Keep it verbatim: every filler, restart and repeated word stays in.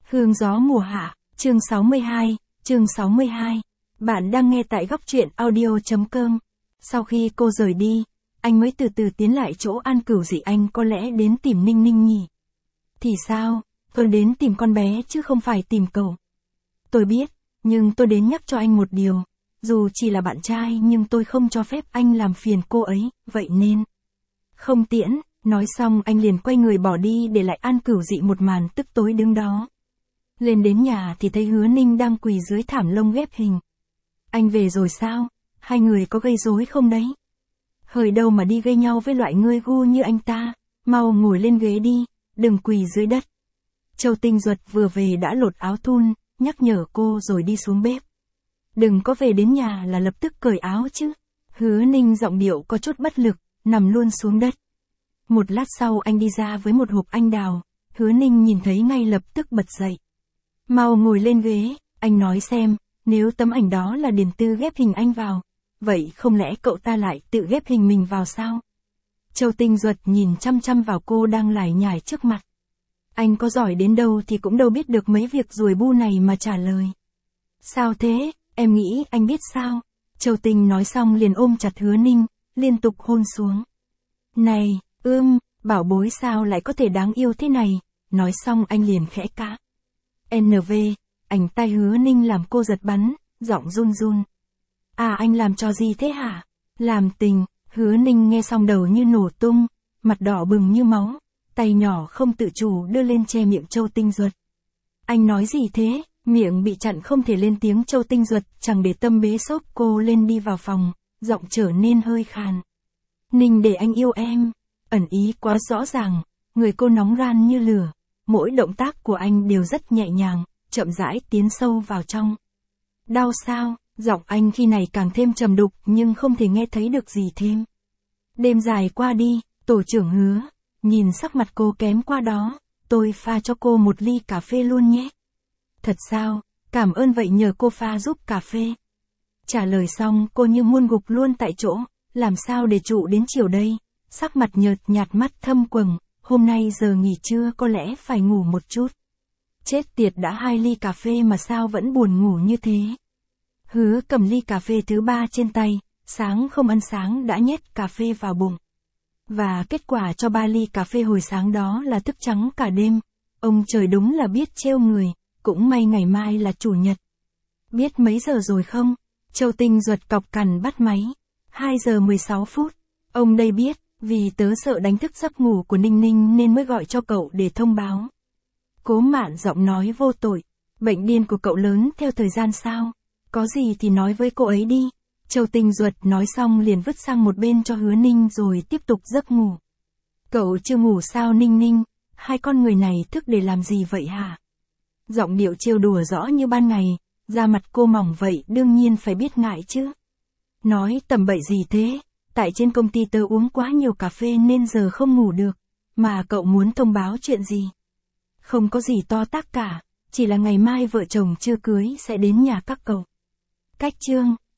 Hương gió mùa hạ, chương sáu mươi hai, chương sáu mươi hai. Bạn đang nghe tại góc truyện audio chấm com. Sau khi cô rời đi, anh mới từ từ tiến lại chỗ An Cửu Dị. Anh có lẽ đến tìm Ninh Ninh nhỉ? Thì sao, tôi đến tìm con bé chứ không phải tìm cậu. Tôi biết, nhưng tôi đến nhắc cho anh một điều. Dù chỉ là bạn trai nhưng tôi không cho phép anh làm phiền cô ấy, vậy nên... Không tiễn, nói xong anh liền quay người bỏ đi để lại An Cửu Dị một màn tức tối đứng đó. Lên đến nhà thì thấy Hứa Ninh đang quỳ dưới thảm lông ghép hình. Anh về rồi sao? Hai người có gây rối không đấy? Hời đâu mà đi gây nhau với loại ngươi gu như anh ta, mau ngồi lên ghế đi, đừng quỳ dưới đất. Châu Tinh Duật vừa về đã lột áo thun, nhắc nhở cô rồi đi xuống bếp. Đừng có về đến nhà là lập tức cởi áo chứ. Hứa Ninh giọng điệu có chút bất lực, nằm luôn xuống đất. Một lát sau anh đi ra với một hộp anh đào, Hứa Ninh nhìn thấy ngay lập tức bật dậy. Mau ngồi lên ghế, anh nói xem, nếu tấm ảnh đó là Điền Tư ghép hình anh vào, vậy không lẽ cậu ta lại tự ghép hình mình vào sao? Châu Tinh Duật nhìn chăm chăm vào cô đang lải nhải trước mặt. Anh có giỏi đến đâu thì cũng đâu biết được mấy việc ruồi bu này mà trả lời. Sao thế, em nghĩ anh biết sao? Châu Tinh nói xong liền ôm chặt Hứa Ninh, liên tục hôn xuống. Này, ưm, bảo bối sao lại có thể đáng yêu thế này? Nói xong anh liền khẽ cá. en vê, ảnh tai Hứa Ninh làm cô giật bắn, giọng run run. À anh làm trò gì thế hả? Làm tình, Hứa Ninh nghe xong đầu như nổ tung, mặt đỏ bừng như máu, tay nhỏ không tự chủ đưa lên che miệng Châu Tinh Duật. Anh nói gì thế? Miệng bị chặn không thể lên tiếng. Châu Tinh Duật chẳng để tâm bế xốp cô lên đi vào phòng, giọng trở nên hơi khàn. Ninh để anh yêu em, ẩn ý quá rõ ràng, người cô nóng ran như lửa, mỗi động tác của anh đều rất nhẹ nhàng, chậm rãi tiến sâu vào trong. Đau sao? Giọng anh khi này càng thêm trầm đục nhưng không thể nghe thấy được gì thêm. Đêm dài qua đi, tổ trưởng Hứa, nhìn sắc mặt cô kém qua đó, tôi pha cho cô một ly cà phê luôn nhé. Thật sao? Cảm ơn vậy nhờ cô pha giúp cà phê. Trả lời xong cô như muôn gục luôn tại chỗ, làm sao để trụ đến chiều đây, sắc mặt nhợt nhạt mắt thâm quầng, hôm nay giờ nghỉ trưa có lẽ phải ngủ một chút. Chết tiệt đã hai ly cà phê mà sao vẫn buồn ngủ như thế. Hứa cầm ly cà phê thứ ba trên tay, sáng không ăn sáng đã nhét cà phê vào bụng. Và kết quả cho ba ly cà phê hồi sáng đó là thức trắng cả đêm. Ông trời đúng là biết trêu người, cũng may ngày mai là chủ nhật. Biết mấy giờ rồi không? Châu Tinh Duật cọc cằn bắt máy. hai giờ mười sáu phút. Ông đây biết, vì tớ sợ đánh thức giấc ngủ của Ninh Ninh nên mới gọi cho cậu để thông báo. Cố Mạn giọng nói vô tội. Bệnh điên của cậu lớn theo thời gian sao? Có gì thì nói với cô ấy đi. Châu Tinh Duật nói xong liền vứt sang một bên cho Hứa Ninh rồi tiếp tục giấc ngủ. Cậu chưa ngủ sao Ninh Ninh? Hai con người này thức để làm gì vậy hả? Giọng điệu trêu đùa rõ như ban ngày, da mặt cô mỏng vậy đương nhiên phải biết ngại chứ. Nói tầm bậy gì thế? Tại trên công ty tớ uống quá nhiều cà phê nên giờ không ngủ được. Mà cậu muốn thông báo chuyện gì? Không có gì to tát cả, chỉ là ngày mai vợ chồng chưa cưới sẽ đến nhà các cậu. Cách chương.